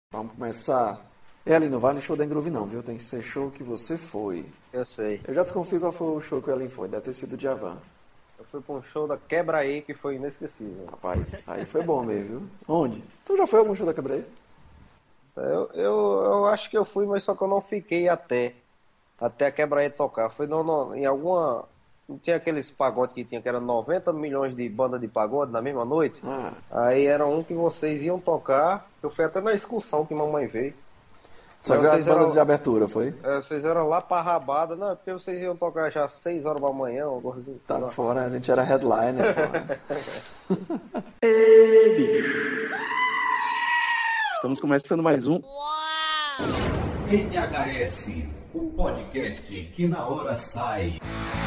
Vamos começar. Ellen, não vai no show da Groove não, viu? Tem que ser show que você foi. Eu sei. Eu já desconfio qual foi o show que o Ellen foi. Deve ter sido o Djavan. Eu fui pra um show da Quebra-E que foi inesquecível. Rapaz, aí foi bom mesmo, viu? Onde? Tu já foi a algum show da Quebra-E? Eu acho que eu fui, mas só que eu não fiquei até a Quebra-E tocar. Foi em alguma... Não tinha aqueles pagodes que tinha, que era 90 milhões de banda de pagode na mesma noite? Aí era um que vocês iam tocar. Eu fui até na excursão que mamãe veio. Só viu as bandas de abertura, foi? Vocês eram lá pra rabada, não, porque vocês iam tocar já às 6 horas da manhã, ou coisa assim. Tá fora, a gente era headliner. Estamos começando mais um NHS, o podcast que na hora sai.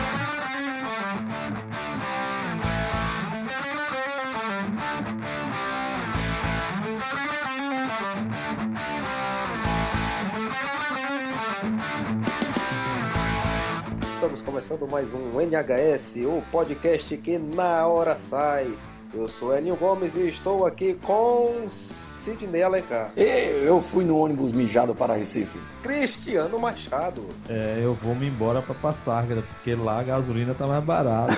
Estamos começando mais um NHS, o podcast que na hora sai. Eu sou Elinho Gomes e estou aqui com Sidney Alencar. Eu fui no ônibus mijado para Recife. Cristiano Machado. Eu vou me embora pra Passárgada, porque lá a gasolina tá mais barata.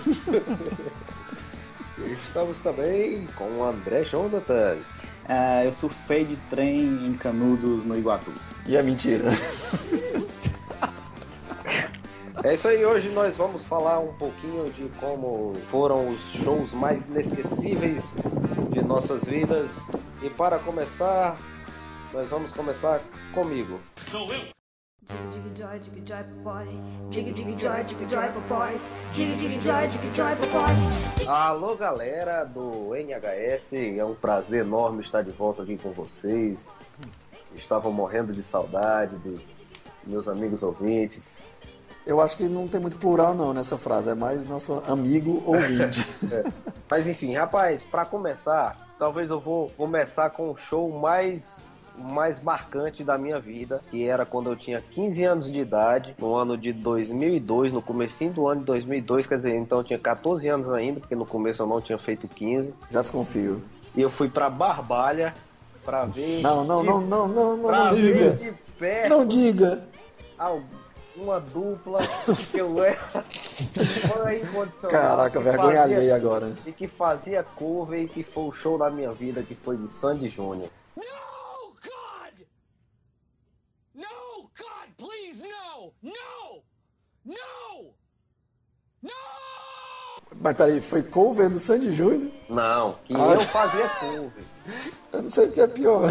Estamos também com o André Jonatas. Eu surfei de trem em Canudos, no Iguatu. E é mentira. É isso aí, hoje nós vamos falar um pouquinho de como foram os shows mais inesquecíveis de nossas vidas. E para começar, nós vamos começar comigo. Sou eu! Jiggy joy, boy. Jiggy joy, boy. Jiggy joy, boy. Alô, galera do NHS, é um prazer enorme estar de volta aqui com vocês. Estava morrendo de saudade dos meus amigos ouvintes. Eu acho que não tem muito plural não nessa frase, é mais nosso amigo ouvinte. Mas enfim, rapaz, para começar, talvez eu vou começar com o show mais marcante da minha vida, que era quando eu tinha 15 anos de idade, no ano de 2002, no comecinho do ano de 2002, quer dizer, então eu tinha 14 anos ainda, porque no começo eu não tinha feito 15. Já desconfio. E eu fui pra Barbalha pra ver... Não ver diga. de perto... Não diga. Uma dupla que eu era fã incondicional. Caraca, vergonha alheia agora. E que fazia cover e que foi o show da minha vida, que foi de Sandy Júnior. No, God! No, God, please, no! No! No! No! Mas peraí, foi cover do Sandy Júnior? Não, que eu fazia cover. Eu não sei o que é pior.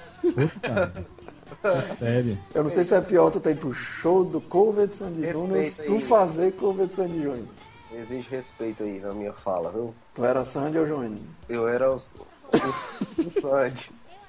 Sério? Eu não sei se é pior tu ter ido pro show do cover de Sandy Júnior ou se tu fazer cover de Sandy Júnior. Exige respeito aí na minha fala, viu? Tu era Sandy ou Júnior? Eu era o Sandy.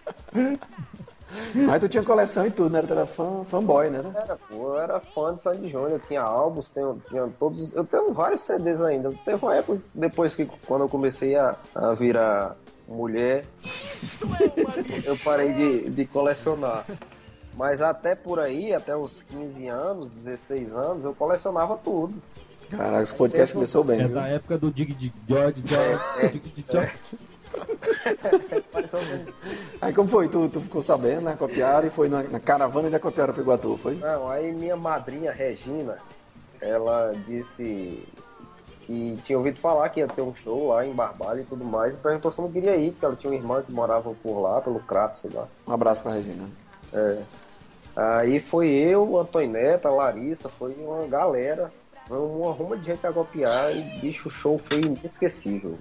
Mas tu tinha coleção e tudo, né? Tu era fanboy, né? Eu era fã de Sandy Júnior, eu tinha álbuns, tinha todos. Eu tenho vários CDs ainda. Teve uma época depois que quando eu comecei a virar mulher, eu parei de colecionar. Mas até por aí, até os 15 anos, 16 anos, eu colecionava tudo. Caraca, esse podcast começou bem, É viu? da época do Dig George. Aí como foi? Tu ficou sabendo, né? Copiaram e foi na caravana de Acopiara pro Iguatu, foi? Não, aí minha madrinha Regina, ela disse que tinha ouvido falar que ia ter um show lá em Barbalha e tudo mais, e perguntou se eu não queria ir, porque ela tinha uma irmã que morava por lá, pelo Crato, sei lá. Um abraço pra Regina. Aí foi eu, a Antoineta, a Larissa, foi uma galera, foi uma ruma de gente a copiar e, bicho, o show foi inesquecível.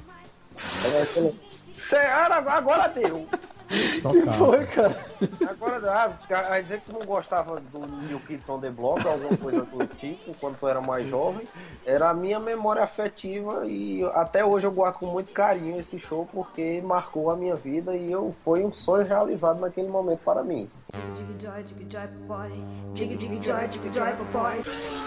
Agora deu! O que foi, cara? Agora, a dizer que tu não gostava do New Kids on the Block, alguma coisa do tipo, quando tu era mais jovem, era a minha memória afetiva e até hoje eu guardo com muito carinho esse show porque marcou a minha vida e foi um sonho realizado naquele momento para mim. Jiggy joy, boy. Jiggy joy, boy.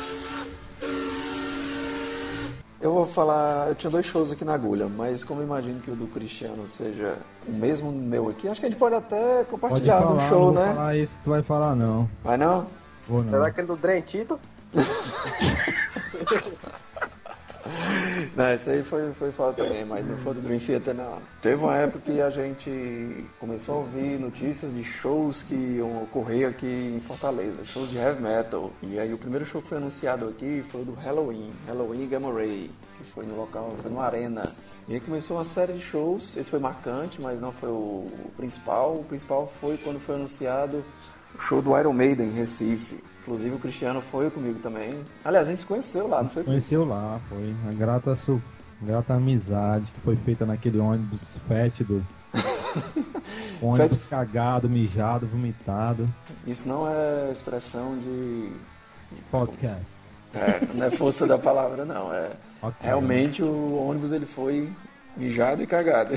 Eu vou falar, eu tinha 2 shows aqui na Agulha, mas como eu imagino que o do Cristiano seja o mesmo meu aqui, acho que a gente pode até compartilhar no show, não né? Vou falar isso que tu vai falar, não. Vai não? Vou não. Será aquele do Drentito? Não, isso aí foi foda também, mas não foi do Dream Theater, não. Teve uma época que a gente começou a ouvir notícias de shows que iam ocorrer aqui em Fortaleza, shows de heavy metal. E aí o primeiro show que foi anunciado aqui foi o do Halloween Gamma Ray, que foi no local, foi numa arena. E aí começou uma série de shows, esse foi marcante, mas não foi o principal. O principal foi quando foi anunciado o show do Iron Maiden em Recife. Inclusive o Cristiano foi comigo também. Aliás, a gente se conheceu lá, não foi? Conheceu lá, foi uma grata amizade que foi feita naquele ônibus fétido. Ônibus cagado, mijado, vomitado. Isso não é expressão de podcast. Não é força da palavra, não. Okay. Realmente o ônibus ele foi mijado e cagado.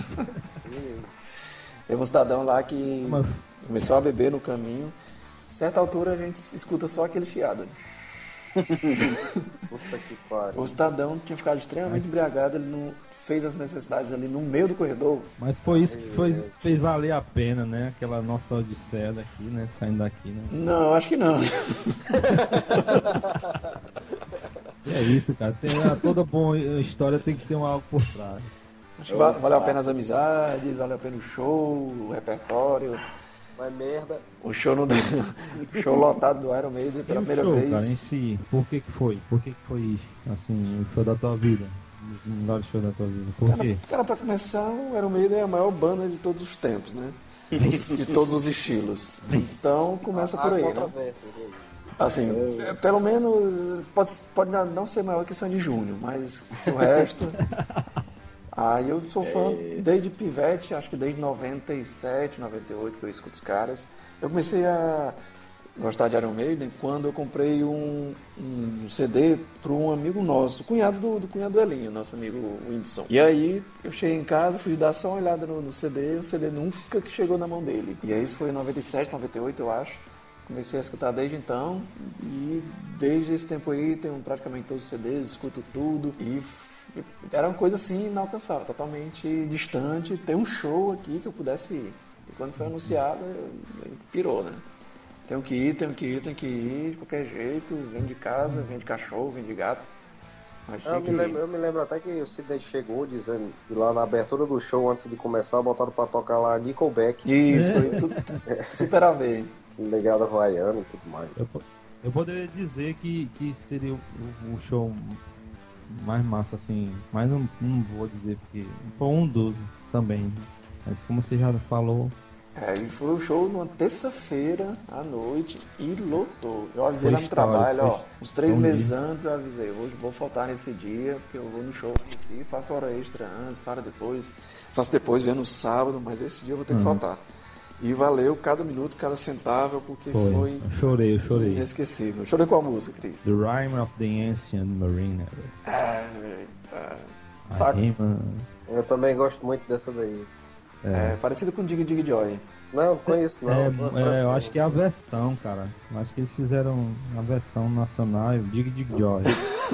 Teve um cidadão lá que começou a beber no caminho. A certa altura a gente escuta só aquele chiado. Puta que pariu. O cidadão tinha ficado extremamente embriagado, ele não fez as necessidades ali no meio do corredor. Mas foi isso que fez valer a pena, né? Aquela nossa odisseia daqui, né? Saindo daqui, né? Não, acho que não. É isso, cara. Toda boa história tem que ter um algo por trás. Acho que valeu a pena as amizades, valeu a pena o show, o repertório. Mas merda. O show no o show lotado do Iron Maiden pela primeira show, vez. Cara, em si, por que foi? Por que foi isso? Assim, o show da tua vida. Os melhores shows da tua vida. Por quê? Cara, pra começar, o Iron Maiden é a maior banda de todos os tempos, né? De todos os estilos. Então, começa por aí, né? Assim, pelo menos, pode não ser maior que Sandy Júnior, mas que o resto... Aí eu sou fã desde pivete, acho que desde 97, 98 que eu escuto os caras. Eu comecei a gostar de Iron Maiden quando eu comprei um CD para um amigo nosso, cunhado do cunhado do Elinho, nosso amigo Whindersson. E aí eu cheguei em casa, fui dar só uma olhada no CD, e o CD nunca que chegou na mão dele. E aí isso foi em 97, 98 eu acho. Comecei a escutar desde então e desde esse tempo aí tenho praticamente todos os CDs, escuto tudo e era uma coisa assim inalcançável, totalmente distante. Tem um show aqui que eu pudesse ir. E quando foi anunciado, pirou, né? Tenho que ir de qualquer jeito. Vem de casa, vem de cachorro, vem de gato. Eu me lembro até que o Sidney chegou dizendo que lá na abertura do show, antes de começar, botaram pra tocar lá Nickelback. Isso, foi tudo super a ver. Legado havaiano e tudo mais. Eu poderia dizer que seria o show mais massa, assim, mas não vou dizer porque foi um dos também, mas como você já falou. E foi um show numa terça-feira à noite e lotou. Eu avisei lá no trabalho, uns 3 meses antes eu avisei, vou faltar nesse dia, porque eu vou no show em si, faço hora extra antes, faço depois, vendo no sábado, mas esse dia eu vou ter que faltar. E valeu cada minuto, cada centavo, porque foi... Eu chorei. Inesquecível. Chorei com a música, Cris. The Rime of the Ancient Mariner. Sabe? Eu também gosto muito dessa daí. Parecido com Dig Dig Joy. Não conheço não. Eu acho que é a versão, cara. Eu acho que eles fizeram a versão nacional, Dig Dig Joy.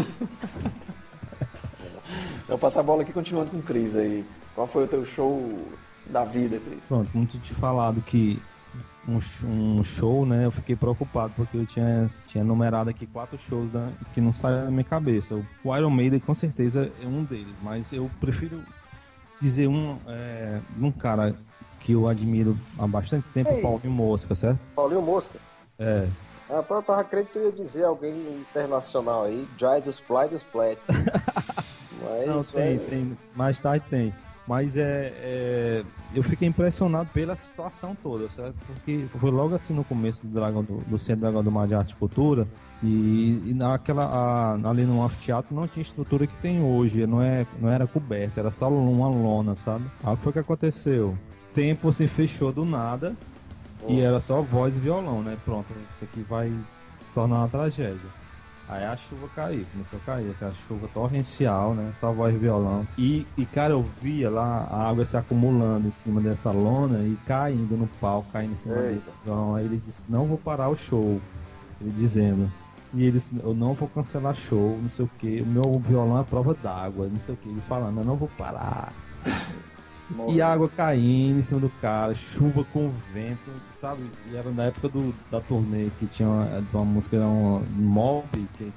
Então eu passo a bola aqui continuando com o Cris aí. Qual foi o teu show da vida, Cris? Pronto, como tu te falado que um show, né, eu fiquei preocupado porque eu tinha numerado aqui 4 shows que não saíram da minha cabeça. O Iron Maiden com certeza é um deles, mas eu prefiro dizer um cara que eu admiro há bastante tempo, Paulinho Mosca, certo? Paulinho Mosca? É. Eu tava crendo que tu ia dizer alguém internacional aí, Jaidos Plaidos Plats. Mas não, tem, mais tarde tem. Mas eu fiquei impressionado pela situação toda, certo? Porque foi logo assim no começo do Centro Dragão do Mar de Arte e Cultura e ali no anfiteatro não tinha estrutura que tem hoje, não era coberta, era só uma lona, sabe? Aí o que foi que aconteceu? O tempo se fechou do nada e era só voz e violão, né? Pronto, isso aqui vai se tornar uma tragédia. Aí a chuva começou a cair, aquela chuva torrencial, né? Só voz e violão. E cara, eu via lá a água se acumulando em cima dessa lona e caindo no palco, caindo em cima dele. Então aí ele disse, não vou parar o show. Ele dizendo. E ele disse, eu não vou cancelar show, não sei o que. O meu violão é prova d'água, não sei o que. Ele falando, eu não vou parar. E água caindo em cima do cara, chuva com vento, sabe? E era na época da turnê que tinha uma música, era um Mob, que ele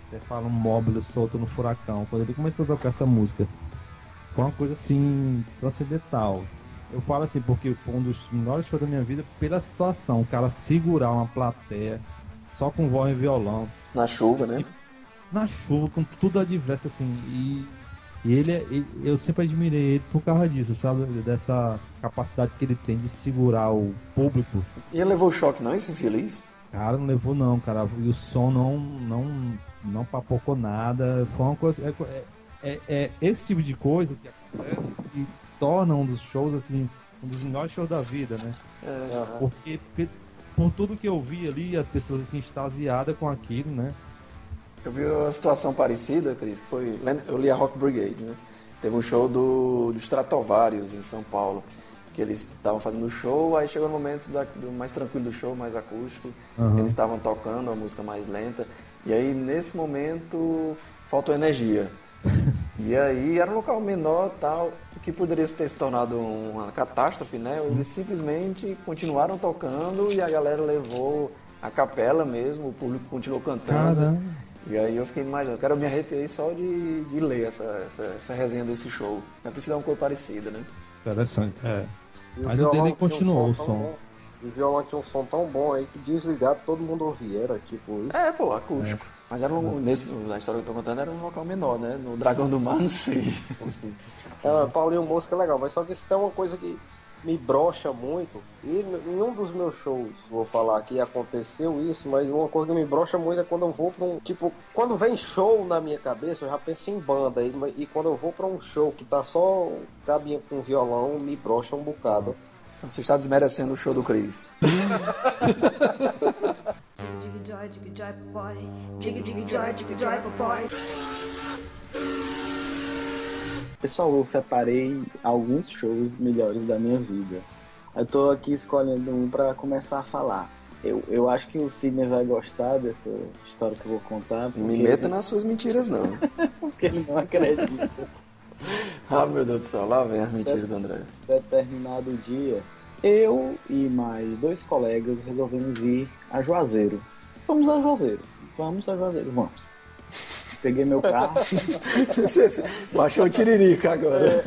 até fala um móvel solto no furacão. Quando ele começou a tocar essa música, foi uma coisa assim, transcendental. Eu falo assim porque foi um dos melhores shows da minha vida pela situação. O cara segurar uma plateia só com voz e violão. Na chuva, assim, né? Na chuva, com tudo adverso, assim. E eu sempre admirei ele por causa disso, sabe? Dessa capacidade que ele tem de segurar o público. E ele levou choque, não, esse infeliz? Cara, não levou não, cara. E o som não papocou nada. Foi uma coisa... É esse tipo de coisa que acontece que torna um dos shows, assim, um dos melhores shows da vida, né? Porque por tudo que eu vi ali, as pessoas assim, extasiadas com aquilo, né? Eu vi uma situação parecida, Cris, que foi... Eu li a Rock Brigade, né? Teve um show do Stratovarius em São Paulo, que eles estavam fazendo o show, aí chegou o momento do mais tranquilo do show, mais acústico, eles estavam tocando a música mais lenta, e aí nesse momento faltou energia. E aí era um local menor, tal, o que poderia ter se tornado uma catástrofe, né? Eles simplesmente continuaram tocando e a galera levou a capela mesmo, o público continuou cantando. Caramba. E aí eu fiquei imaginando, cara, eu me arrepiei só de ler essa resenha desse show. Deve ter sido uma coisa parecida, né? Interessante, Mas o dele continuou o som. E o violão tinha um som tão bom aí que desligado todo mundo ouvia, era tipo isso. Acústico. Mas era na história que eu tô contando era um local menor, né? No Dragão do Mar, não sei. Paulinho Mosca é legal, mas só que isso é uma coisa que me brocha muito. E em um dos meus shows, vou falar aqui, aconteceu isso, mas uma coisa que me brocha muito é quando eu vou pra um... Tipo, quando vem show na minha cabeça, eu já penso em banda. E quando eu vou pra um show que tá só cabinha com violão, me brocha um bocado. Então você está desmerecendo o show do Chris. Jiggy joy, boy. Jiggy joy, boy. Pessoal, eu separei alguns shows melhores da minha vida. Eu tô aqui escolhendo um pra começar a falar. Eu acho que o Sidney vai gostar dessa história que eu vou contar. Me meta nas suas mentiras, não. Porque ele não acredita. Ah, meu Deus do céu, lá vem as mentiras do André. Determinado dia, eu e mais 2 colegas resolvemos ir a Juazeiro. Vamos a Juazeiro. Vamos. Peguei meu carro. Baixou o tiririca agora.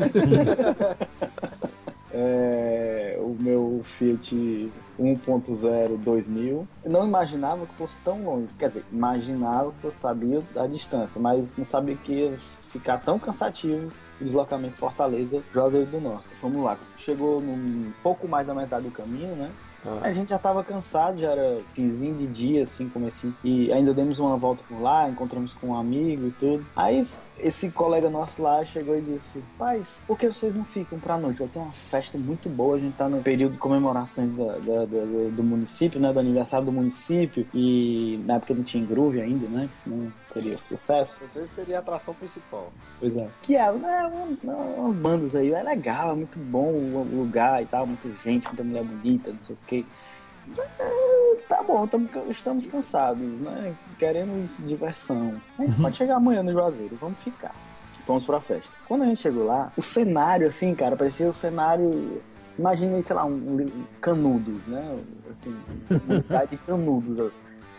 O meu Fiat 1.0 2000. Eu não imaginava que fosse tão longe. Quer dizer, imaginava que eu sabia da distância, mas não sabia que ia ficar tão cansativo o deslocamento Fortaleza, Juazeiro do Norte. Vamos lá. Chegou num pouco mais da metade do caminho, né? A gente já tava cansado, já era finzinho de dia, assim, comecinho. E ainda demos uma volta por lá, encontramos com um amigo e tudo. Aí esse colega nosso lá chegou e disse: Pais, por que vocês não ficam pra noite? Vai ter uma festa muito boa, a gente tá no período de comemoração do município, né? Do aniversário do município. E na época não tinha groove ainda, né? Senão seria sucesso. Talvez seria a atração principal. Pois é. Que umas bandas aí, é legal, é muito bom o lugar e tal, muita gente, muita mulher bonita, não sei o que. Tá bom, estamos cansados, né? Queremos diversão. A gente pode chegar amanhã no Juazeiro, vamos ficar. Fomos pra festa. Quando a gente chegou lá, o cenário, assim, cara, parecia o cenário... Imagina, sei lá, Canudos, né? Assim, um lugar de Canudos.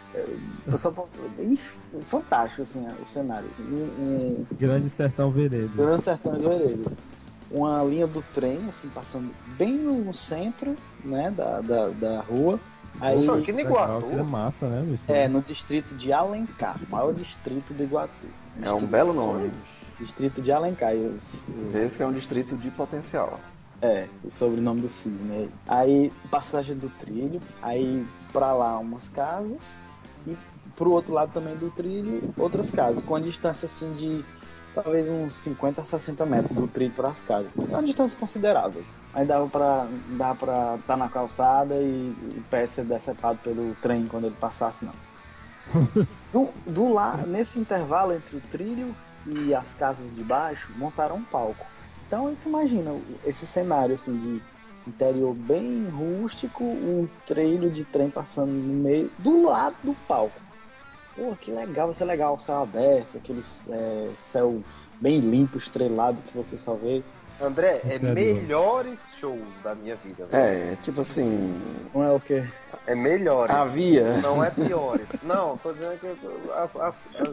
Fantástico, assim, o cenário. Grande Sertão Veredas. Grande Sertão Veredas. Uma linha do trem, assim, passando bem no centro, né, da rua. Aí, isso aqui no Iguatu. É massa, né? No distrito de Alencar, maior distrito do Iguatu. É um belo nome. Distrito de Alencar. Esse que é um distrito de potencial. O sobrenome do Sidney. Aí, passagem do trilho, aí pra lá umas casas e pro outro lado também do trilho outras casas, com a distância assim de talvez uns 50 a 60 metros do trilho para as casas. É uma distância considerável. Aí dá pra estar na calçada e o pé ser decepado pelo trem quando ele passasse, não. Do lá, nesse intervalo entre o trilho e as casas de baixo, montaram um palco. Então, tu imagina esse cenário assim de interior bem rústico, um trilho de trem passando no meio, do lado do palco. Pô, que legal, vai ser legal, o céu aberto, aquele céu bem limpo, estrelado que você só vê. André, melhores shows da minha vida. Tipo assim... Não é o quê? É melhores. Havia. Não é piores. Não, tô dizendo que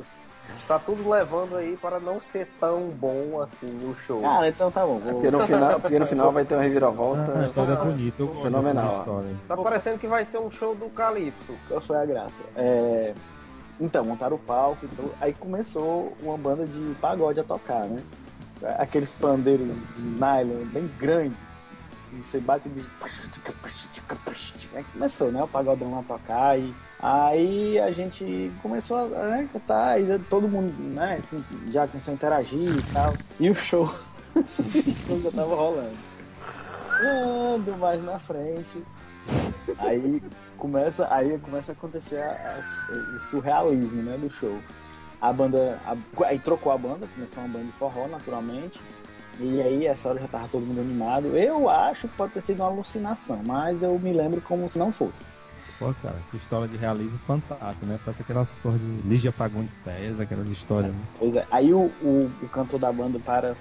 Tá tudo levando aí para não ser tão bom assim o show. Cara, então tá bom. Porque no final vai ter uma reviravolta. A história é bonita, fenomenal. Tá parecendo que vai ser um show do Calypso. Qual foi a graça? Então, montaram o palco, então, aí começou uma banda de pagode a tocar, né? Aqueles pandeiros de nylon bem grandes. E você bate o bicho. Aí começou, né? O pagodão a tocar. E aí a gente começou a cantar. E todo mundo, né? Assim, já começou a interagir e tal. E o show. O show já tava rolando. Ando mais na frente. Aí começa a acontecer o surrealismo, né? Do show. A banda. Aí trocou a banda, começou uma banda de forró, naturalmente. E aí, essa hora já tava todo mundo animado. Eu acho que pode ter sido uma alucinação, mas eu me lembro como se não fosse. Pô, cara, que história de realismo fantástica, né? Parece aquelas coisas de Lígia Fagundes Telles, aquelas histórias, né? Pois é. Aí o cantor da banda para...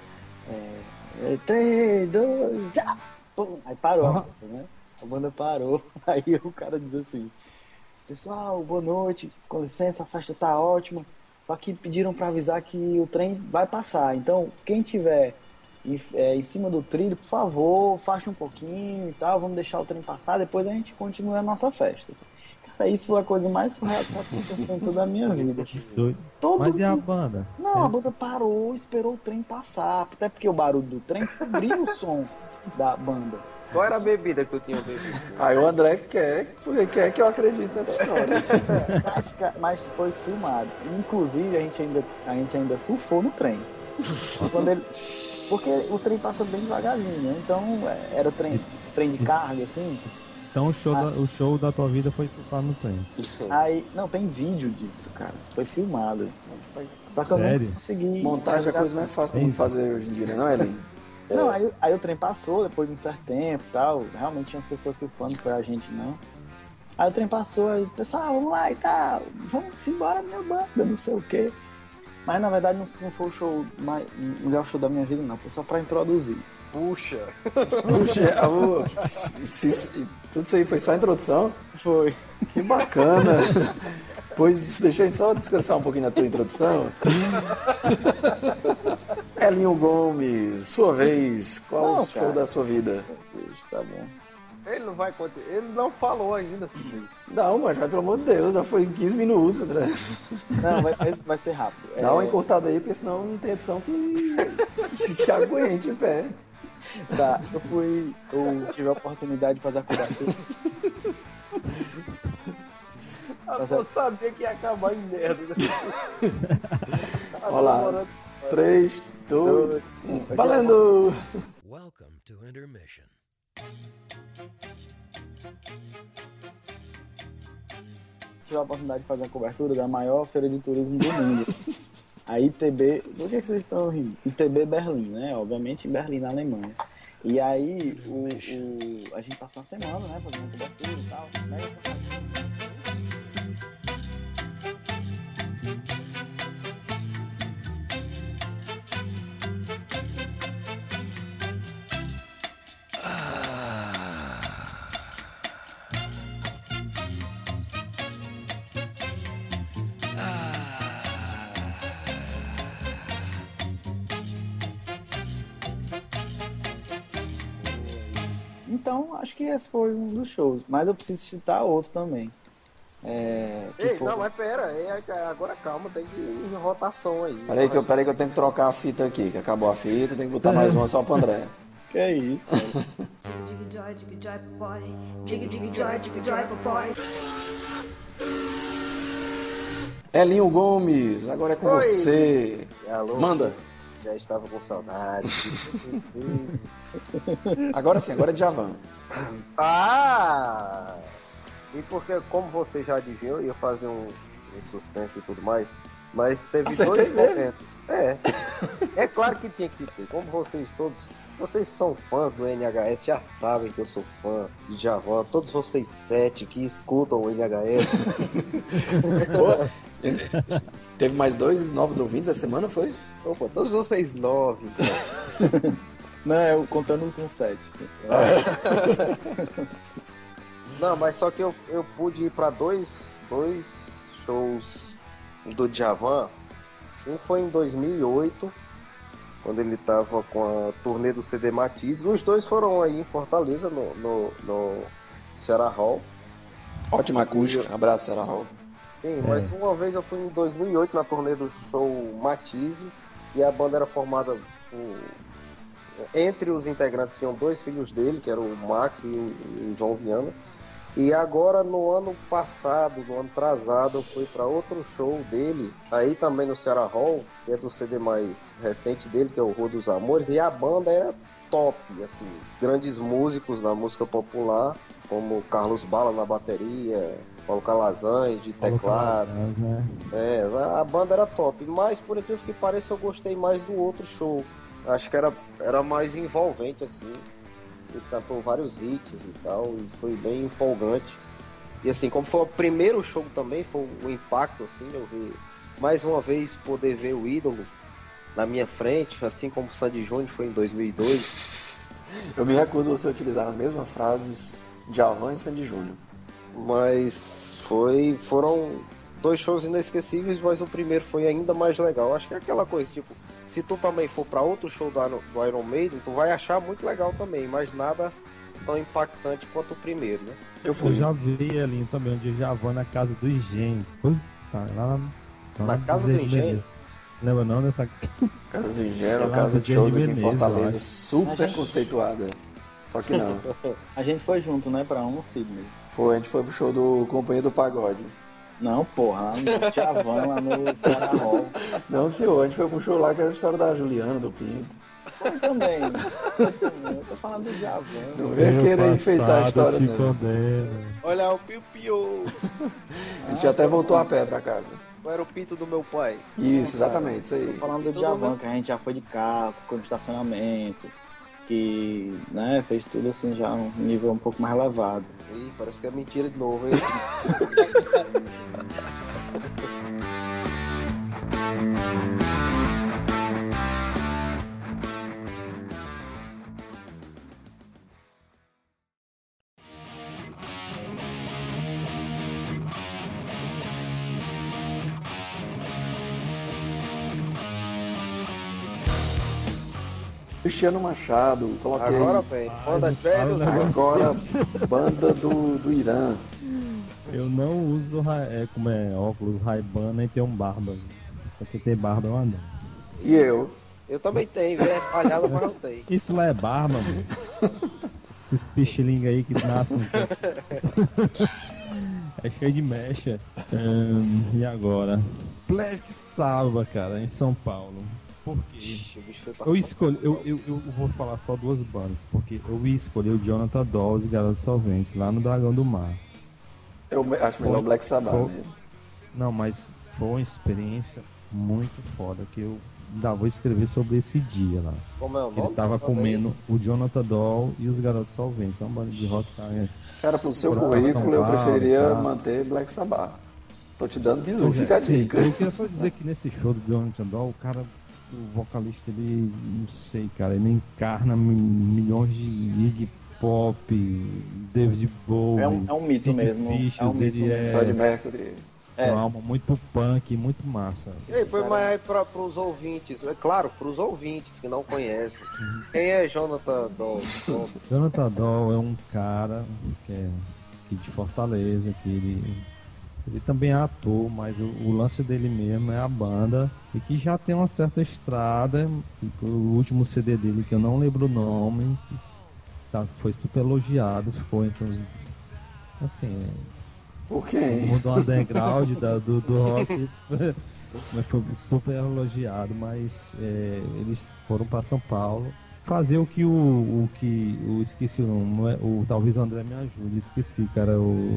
3, 2, já! Aí parou a banda, né? A banda parou. Aí o cara diz assim: pessoal, boa noite, com licença, a festa tá ótima. Só que pediram para avisar que o trem vai passar. Então, quem tiver em cima do trilho, por favor, faça um pouquinho e tal, vamos deixar o trem passar, depois a gente continua a nossa festa. Cara, isso foi a coisa mais surreal que aconteceu em toda a minha vida. Mas e a banda? Não, a banda parou, esperou o trem passar, até porque o barulho do trem cobriu o som da banda. Qual era a bebida que tu tinha bebido? Aí o André quer que eu acredite nessa história. Mas foi filmado. Inclusive, a gente ainda surfou no trem. Porque o trem passa bem devagarzinho, né? Então era trem de carga, assim. Então o show da tua vida foi surfar no trem. Aí, não, tem vídeo disso, cara. Foi filmado. Só que sério? eu não consegui. Montagem é a coisa mais fácil de fazer hoje em dia, não é, Elinho? Não, aí o trem passou depois de um certo tempo e tal. Realmente tinha as pessoas surfando, foi a gente não. Aí o trem passou, aí o pessoal, vamos lá e tal, vamos embora minha banda, não sei o quê. Mas na verdade não foi o show o melhor show da minha vida, não, foi só pra introduzir. Puxa, tudo isso aí foi só a introdução? Foi. Que bacana. Pois deixa eu só descansar um pouquinho na tua introdução. Elinho Gomes, sua vez, qual o show da sua vida? Tá bom. Ele não vai contar, ele não falou ainda, assim. Não, mas já, pelo amor de Deus, já foi em 15 minutos, André. Não, vai ser rápido. Dá uma encurtada aí, porque senão não tem edição que aguente em pé. Tá, eu tive a oportunidade de fazer a cobertura. Eu sabia que ia acabar em merda. Olha lá, 3, 2, 1, valendo! Welcome to intermission. Tive a oportunidade de fazer a cobertura da maior feira de turismo do mundo. A ITB, por que vocês estão rindo? ITB Berlim, né? Obviamente em Berlim, na Alemanha. E aí, a gente passou uma semana, né? Fazendo cobertura e tal. Então, acho que esse foi um dos shows. Mas eu preciso citar outro também. Não, mas pera, agora calma, tem que ir em rotação aí. Peraí que eu tenho que trocar a fita aqui, que acabou a fita, tem que botar mais uma só pro André. Que é isso? Jiggy joy, boy. Jiggy joy, boy. Elinho Gomes, agora é com você. Alô, manda. Já estava com saudade. Agora sim, agora é Djavan. E porque, como você já adivinhou, eu ia fazer um suspense e tudo mais, mas teve Acertei dois mesmo. momentos. É claro que tinha que ter. Como vocês são fãs do NHS, já sabem que eu sou fã de Djavan. Todos vocês 7 que escutam o NHS. Teve mais 2 novos ouvintes essa semana, foi? Opa, todos vocês 9. Então. Não, eu contando com 7. Não, mas só que eu pude ir pra dois shows do Djavan Um foi em 2008, quando ele tava com a turnê do CD Matiz. Os dois foram aí em Fortaleza, no Ceará Hall. Ótima acústica, abraço, Ceará Hall. Sim, mas uma vez eu fui em 2008 na turnê do show Matizes, que a banda era formada por... Entre os integrantes tinham 2 filhos dele, que eram o Max e o João Viana. E agora, no ano passado, no ano atrasado, eu fui para outro show dele, aí também no Ceará Hall, que é do CD mais recente dele, que é o Rua dos Amores, e a banda era top, assim, grandes músicos da música popular, como Carlos Bala na bateria, Paulo Calazans de teclado. A banda era top, mas por incrível que pareça eu gostei mais do outro show. Acho que era mais envolvente, assim. Ele cantou vários hits e tal, e foi bem empolgante. E assim, como foi o primeiro show também, foi um impacto, assim, eu ver mais uma vez poder ver o ídolo na minha frente, assim como o Sandy Júnior foi em 2002. Eu me recuso a você utilizar as mesmas frases de Djavan e Sandy Júnior. Mas foram 2 shows inesquecíveis, mas o primeiro foi ainda mais legal. Acho que é aquela coisa, tipo, se tu também for para outro show do Iron Maiden, tu vai achar muito legal também, mas nada tão impactante quanto o primeiro, né? Eu já vi ali também, onde eu já vou na casa do Engenho. Lá na casa do Engenho? Lembra não dessa... Casa do Engenho era uma casa de shows aqui em Fortaleza, super conceituada. Só que não. A gente foi junto, né, pra Sidney. Foi, a gente foi pro show do Companhia do Pagode. Não, porra, lá no Djavan, lá no Ceará Hall. Não, senhor, a gente foi pro show lá que era a história da Juliana, do Pinto. Foi também. Eu tô falando do Djavan. Não venha querer enfeitar a história, não. Olha o piu-piu. A gente até voltou a pé pra casa. Qual era o pinto do meu pai? Isso, exatamente, isso aí. Tô falando do Djavan, que a gente já foi de carro, com estacionamento, que, né, fez tudo assim já um nível um pouco mais elevado. Ih, parece que é mentira de novo, hein? Cristiano Machado, coloquei. Agora, velho, banda velho. Agora, banda do Irã. Eu não uso óculos Ray-Ban nem tenho barba. Só que ter barba eu ando. E eu? Eu também tenho, é falhado, mas não tenho. Isso lá é barba, mano. Esses pichilinhos aí que nascem. É cheio de mecha. E agora? Black Sabbath, cara, em São Paulo. Por quê? Eu escolhi, eu vou falar só 2 bandas, porque eu escolhi o Jonathan Dawes e Garotos Solventes lá no Dragão do Mar. Eu acho melhor o Black Sabbath mesmo. Não, mas foi uma experiência muito foda que eu ainda vou escrever sobre esse dia lá. Como é o nome? Ele tava comendo o Jonathan Dawes e os Garotos Solventes. É uma banda de rock. Cara, pro seu currículo eu preferiria manter Black Sabbath. Tô te dando bisu, fica a dica. Eu queria só dizer que nesse show do Jonathan Dawes, o cara, o vocalista, ele, não sei, cara, ele encarna milhões de Iggy Pop, David Bowie. É um mito mesmo. Bichos, é um mito. Ele é Freddie Mercury. Uma alma muito punk, muito massa. E aí, mas pros ouvintes, é claro, pros ouvintes que não conhecem, quem é Jonathan Dawes? Jonathan Dawes é um cara que é aqui de Fortaleza, que ele também é ator, mas o lance dele mesmo é a banda, e que já tem uma certa estrada. O último CD dele, que eu não lembro o nome, foi super elogiado, ficou entre uns, assim, por quê? Mudou um underground do rock, mas foi super elogiado. Mas eles foram para São Paulo fazer o que eu esqueci o nome, talvez o André me ajude, esqueci, cara.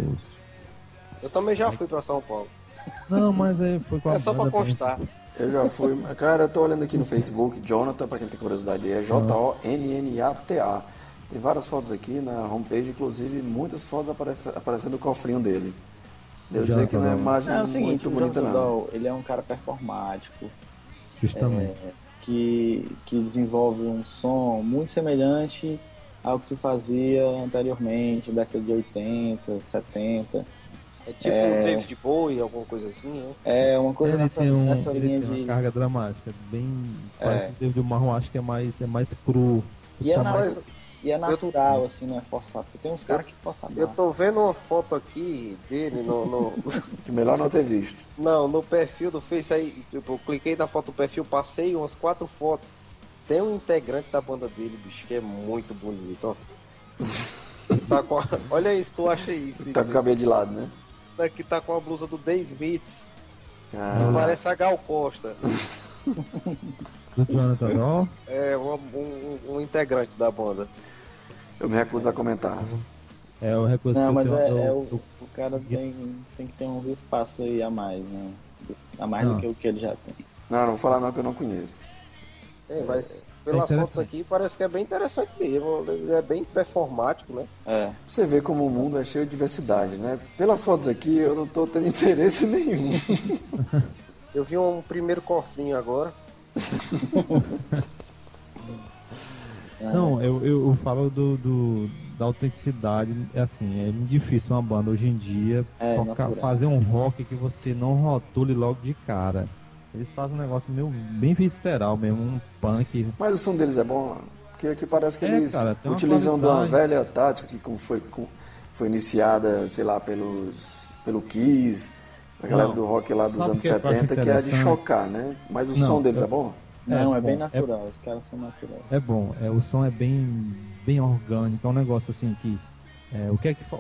Eu também já fui para São Paulo. Não, mas foi com a só para constar. Eu já fui, cara, eu tô olhando aqui no Facebook, Jonathan, para quem tem curiosidade, é Jonnata. Tem várias fotos aqui na homepage, inclusive muitas fotos aparecendo o cofrinho dele. Devo dizer que não é imagem é o seguinte, muito bonita, não. Ele é um cara performático. Justamente. Que desenvolve um som muito semelhante ao que se fazia anteriormente, década de 80, 70. É tipo um David Bowie, alguma coisa assim, né? É uma coisa nessa ele linha tem de... uma carga dramática, bem... Parece que o David Marrom acho que é mais cru. E é natural, assim, não é forçado. Porque tem uns caras que forçam. Eu tô vendo uma foto aqui dele no... Que melhor não ter visto. Não, no perfil do Face aí, tipo, eu cliquei na foto do perfil, passei umas 4 fotos. Tem um integrante da banda dele, bicho, que é muito bonito, ó. Tá com a... Olha isso, tu acha isso? Tá com o cabelo de lado, né? Que tá com a blusa do The Smiths. Ah. Parece a Gal Costa. Do Jonathan Dahl? É, um integrante da banda. Eu me recuso a comentar. Eu recuso. Não, mas o cara tem que ter uns espaços aí a mais, né? A mais do que o que ele já tem. Não vou falar não que eu não conheço. Mas pelas fotos aqui parece que é bem interessante mesmo. É bem performático, né? Você vê como o mundo é cheio de diversidade, né? Pelas fotos aqui eu não tô tendo interesse nenhum. Eu vi um primeiro cofrinho agora. Não, eu falo da autenticidade. É assim, é muito difícil uma banda hoje em dia fazer um rock que você não rotule logo de cara. Eles fazem um negócio meio bem visceral mesmo, um punk. Mas o som deles é bom, porque aqui parece que eles utilizam de uma velha tática que foi iniciada, sei lá, pelo Kiss, a galera do rock lá dos anos 70, que é a de chocar, né? Mas o som deles é bom? Não, é bem natural, os caras são naturais. É bom, o som é bem orgânico, é um negócio assim que... o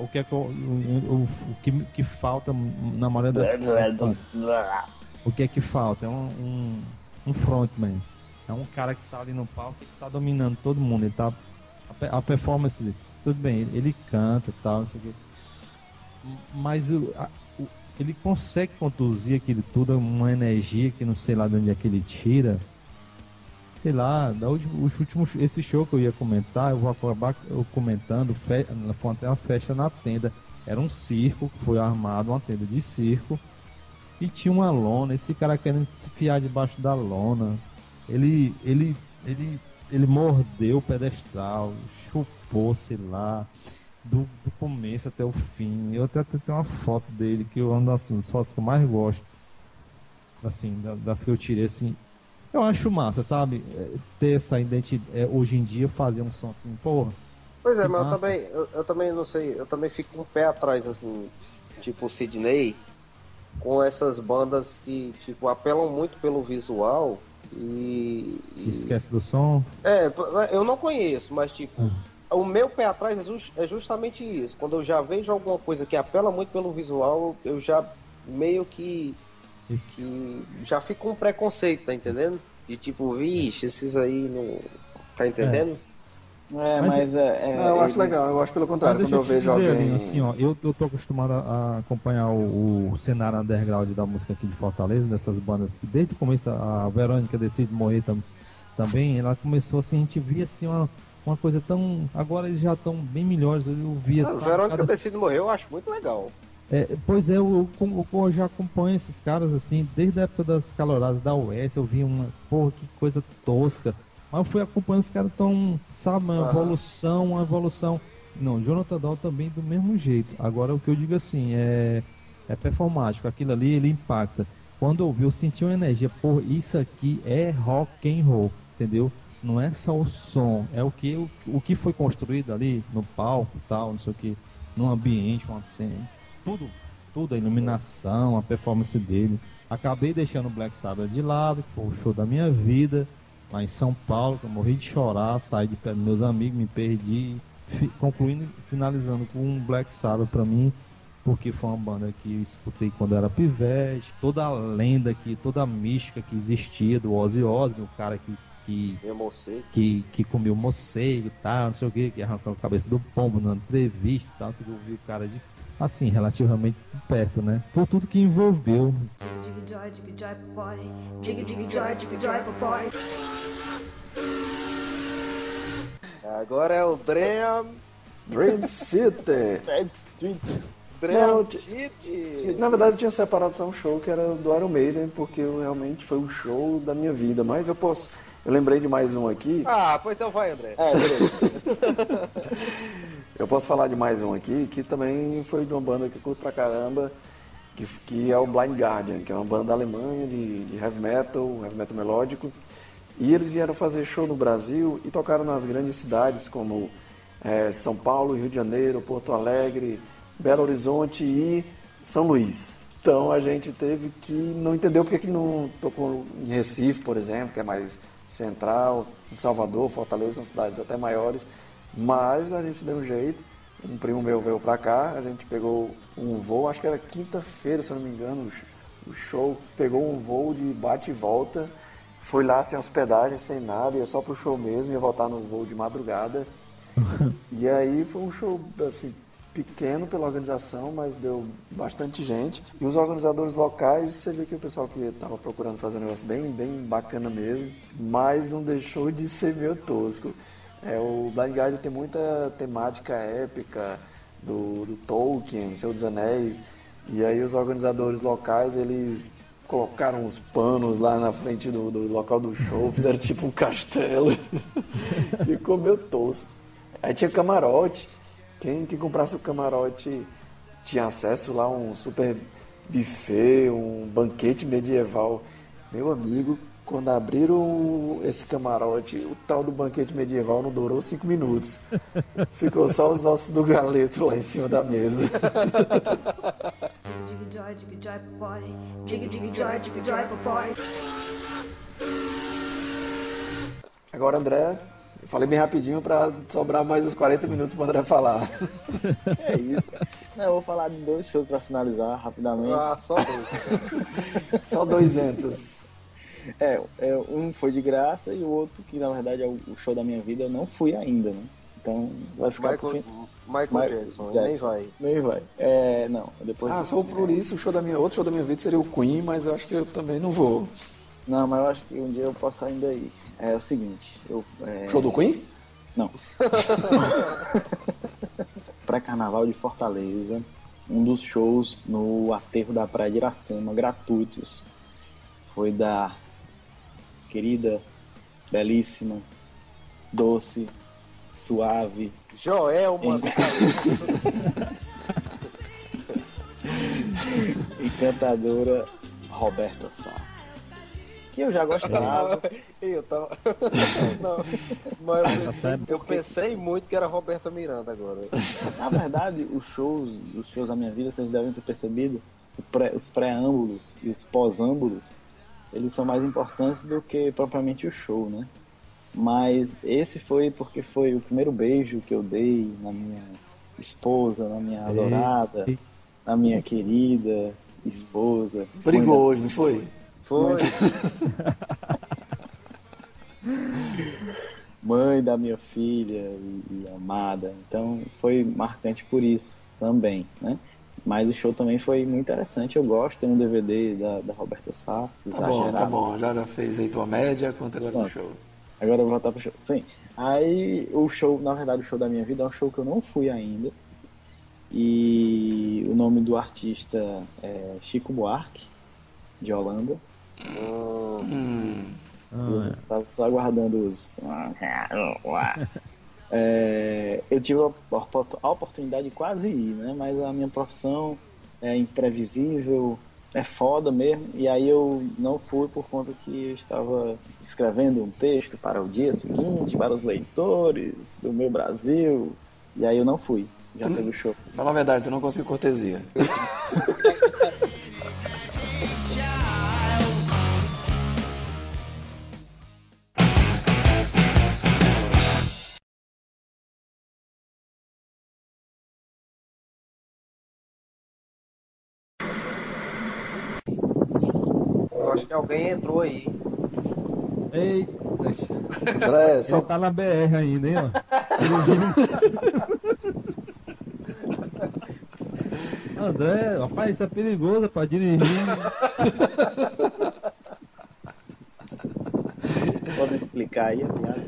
que falta na maioria das coisas? O que é que falta? É um frontman. É um cara que tá ali no palco e tá dominando todo mundo. Ele tá... A performance, tudo bem, ele canta e tal, não sei o quê. Mas ele consegue conduzir aquilo tudo, uma energia que não sei lá de onde é que ele tira. Sei lá, os últimos, esse show que eu ia comentar, eu vou acabar comentando, foi até uma festa na tenda. Era um circo, foi armado, uma tenda de circo. E tinha uma lona, esse cara querendo se enfiar debaixo da lona. Ele mordeu o pedestal, chupou, sei lá, do começo até o fim. Eu até tenho uma foto dele, que é uma das fotos que eu mais gosto. Assim, das que eu tirei, assim. Eu acho massa, sabe? Ter essa identidade, hoje em dia, fazer um som assim, porra. Pois é, mas eu também não sei, eu também fico um pé atrás, assim, tipo o Sidney, com essas bandas que, tipo, apelam muito pelo visual e... Esquece do som? Eu não conheço, mas, tipo, o meu pé atrás é justamente isso. Quando eu já vejo alguma coisa que apela muito pelo visual, eu já meio que já fico com um preconceito, tá entendendo? De tipo, vixe, esses aí não... Tá entendendo? Eu acho legal, eu acho pelo contrário, quando eu vejo alguém... Assim, ó, eu tô acostumado a acompanhar o cenário underground da música aqui de Fortaleza, dessas bandas que desde o começo, a Verônica Decide Morrer também, ela começou assim, a gente via assim uma coisa tão... Agora eles já estão bem melhores, eu via... Verônica Decide Morrer eu acho muito legal. Pois é, eu já acompanho esses caras assim, desde a época das caloradas da US, eu vi que coisa tosca. Mas eu fui acompanhando os caras tão, sabe, uma evolução. Não, Jonathan Dahl também do mesmo jeito. Agora o que eu digo assim, é performático, aquilo ali ele impacta. Quando eu ouvi, eu senti uma energia, isso aqui é rock and roll, entendeu? Não é só o som, é o que foi construído ali no palco e tal, não sei o que, no ambiente, tudo, a iluminação, a performance dele. Acabei deixando o Black Sabbath de lado, que foi o show da minha vida, lá em São Paulo, que eu morri de chorar, saí de perto dos meus amigos, me perdi, finalizando com um Black Sabbath pra mim, porque foi uma banda que eu escutei quando era pivete, toda a lenda, toda a mística que existia do Ozzy Osbourne, o cara que comeu morcego e tal, não sei o que arrancou a cabeça do pombo na entrevista e tal, não sei o que, eu vi o cara assim, relativamente perto, né? Por tudo que envolveu. Agora é o Dream Theater. Na verdade eu tinha separado só um show que era do Iron Maiden, porque realmente foi o show da minha vida, mas eu lembrei de mais um aqui. Pois então vai, André. Eu Eu posso falar de mais um aqui, que também foi de uma banda que eu curto pra caramba, que é o Blind Guardian, que é uma banda alemã de heavy metal melódico. E eles vieram fazer show no Brasil e tocaram nas grandes cidades como São Paulo, Rio de Janeiro, Porto Alegre, Belo Horizonte e São Luís. Então a gente teve que não entendeu porque que não tocou em Recife, por exemplo, que é mais central, em Salvador, Fortaleza, são cidades até maiores, mas a gente deu um jeito. Um primo meu veio pra cá, a gente pegou um voo, acho que era quinta-feira, se eu não me engano, o show, pegou um voo de bate e volta, foi lá sem hospedagem, sem nada, ia só pro show mesmo, ia voltar no voo de madrugada. E aí foi um show, assim, pequeno pela organização, mas deu bastante gente. E os organizadores locais, você vê que o pessoal que estava procurando fazer um negócio bem, bem bacana mesmo, mas não deixou de ser meio tosco. O Blind Guardian tem muita temática épica do Tolkien, Senhor dos Anéis, e aí os organizadores locais, eles colocaram uns panos lá na frente do local do show, fizeram tipo um castelo, ficou meio tosco. Aí tinha camarote, quem comprasse o camarote tinha acesso lá a um super buffet, um banquete medieval. Meu amigo, quando abriram esse camarote, o tal do banquete medieval não durou 5 minutos. Ficou só os ossos do galeto lá em cima da mesa. Agora, André, eu falei bem rapidinho para sobrar mais uns 40 minutos para o André falar. É isso, cara. Não, eu vou falar de 2 shows para finalizar rapidamente. Só 2. Só 200. Um foi de graça e o outro, que na verdade é o show da minha vida, eu não fui ainda, né? Então vai ficar Michael Jackson, nem vai. Nem vai. Não, depois. Só por isso outro show da minha vida seria o Queen, mas eu acho que eu também não vou. Não, mas eu acho que um dia eu posso ainda ir. É o seguinte, Show do Queen? Não. Pré-carnaval de Fortaleza, um dos shows no aterro da Praia de Iracema, gratuitos, foi da querida, belíssima, doce, suave, Joelma, encantadora Roberta Sá, que eu já gostava. Eu tava... Não, mas eu pensei muito que era Roberta Miranda agora. Na verdade, os shows da minha vida, vocês devem ter percebido, os preâmbulos e os pós-âmbulos, eles são mais importantes do que propriamente o show, né? Mas esse foi porque foi o primeiro beijo que eu dei na minha esposa, na minha adorada, na minha querida esposa. Brigou hoje, não foi? Foi. Mãe da minha filha e amada. Então foi marcante por isso também, né? Mas o show também foi muito interessante. Eu gosto, tem um DVD da Roberta Sá. Tá bom. Já fez aí tua média, quanto agora no show? Agora eu vou voltar pro show. Sim. Aí o show, na verdade, o show da minha vida é um show que eu não fui ainda. E o nome do artista é Chico Buarque, de Holanda. Eu estava só aguardando os... eu tive a oportunidade de quase ir, né? Mas a minha profissão é imprevisível, é foda mesmo. E aí eu não fui por conta que eu estava escrevendo um texto para o dia seguinte, para os leitores do meu Brasil. E aí eu não fui. Já teve o show. Fala a verdade, tu não conseguiu cortesia. Eu acho que alguém entrou aí. Eita, André, só tá na BR ainda, hein, ó. André, rapaz, isso é perigoso pra dirigir. Pode explicar aí a piada?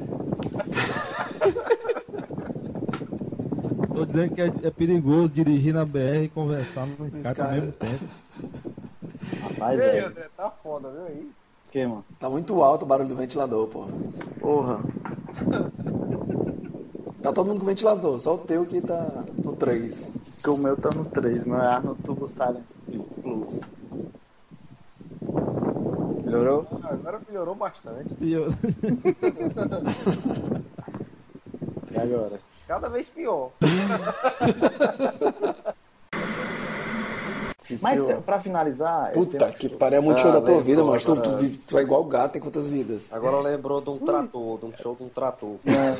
Tô dizendo que é perigoso dirigir na BR e conversar no Skype ao mesmo tempo. Rapaz, Ei, André, tá foda, viu aí? Que, mano? Tá muito alto o barulho do ventilador, pô. Porra. Tá todo mundo com ventilador, só o teu que tá no 3. Que o meu tá no 3, meu é Arnold Turbo Silence Plus. Melhorou? Agora melhorou bastante. E eu... E agora? Cada vez pior. Mas pra finalizar... Puta que pariu, é muito show da tua vida, mas tu é igual gato, tem quantas vidas? Agora lembrou de um trator, de um show de um trator.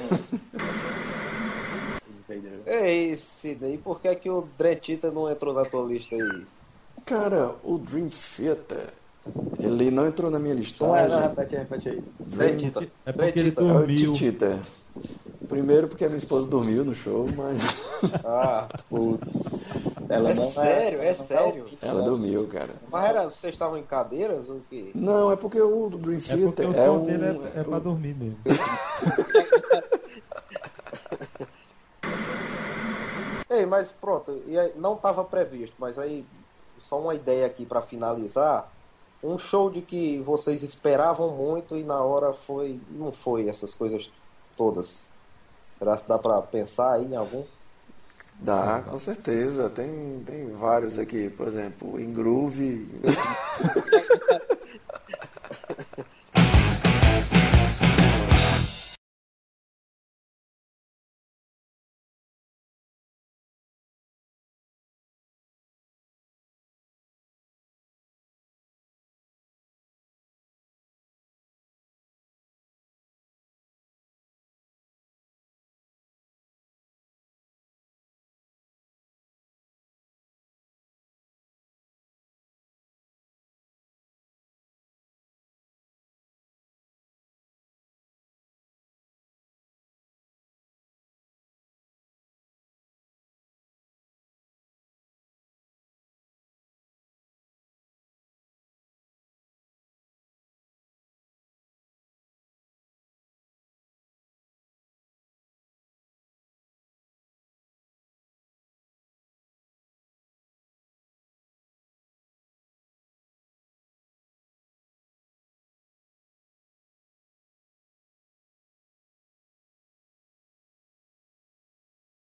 Ei, Sidney, e por que que o Dretita não entrou na tua lista aí? Cara, o Dream Theater, ele não entrou na minha listagem. Não, repete aí. Dretita. É porque ele É o dormiu. Titita. Primeiro porque a minha esposa dormiu no show, mas... Ah, Putz. É sério? Ela dormiu, cara. Mas vocês estavam em cadeiras ou o quê? Não, é porque o Dream É porque Theater o som dele é pra dormir mesmo. Ei, mas pronto, e aí, não estava previsto, mas aí só uma ideia aqui para finalizar. Um show de que vocês esperavam muito e na hora não foi essas coisas todas. Será que dá para pensar aí em algum? Dá, com certeza. Tem vários aqui, por exemplo, em Groove.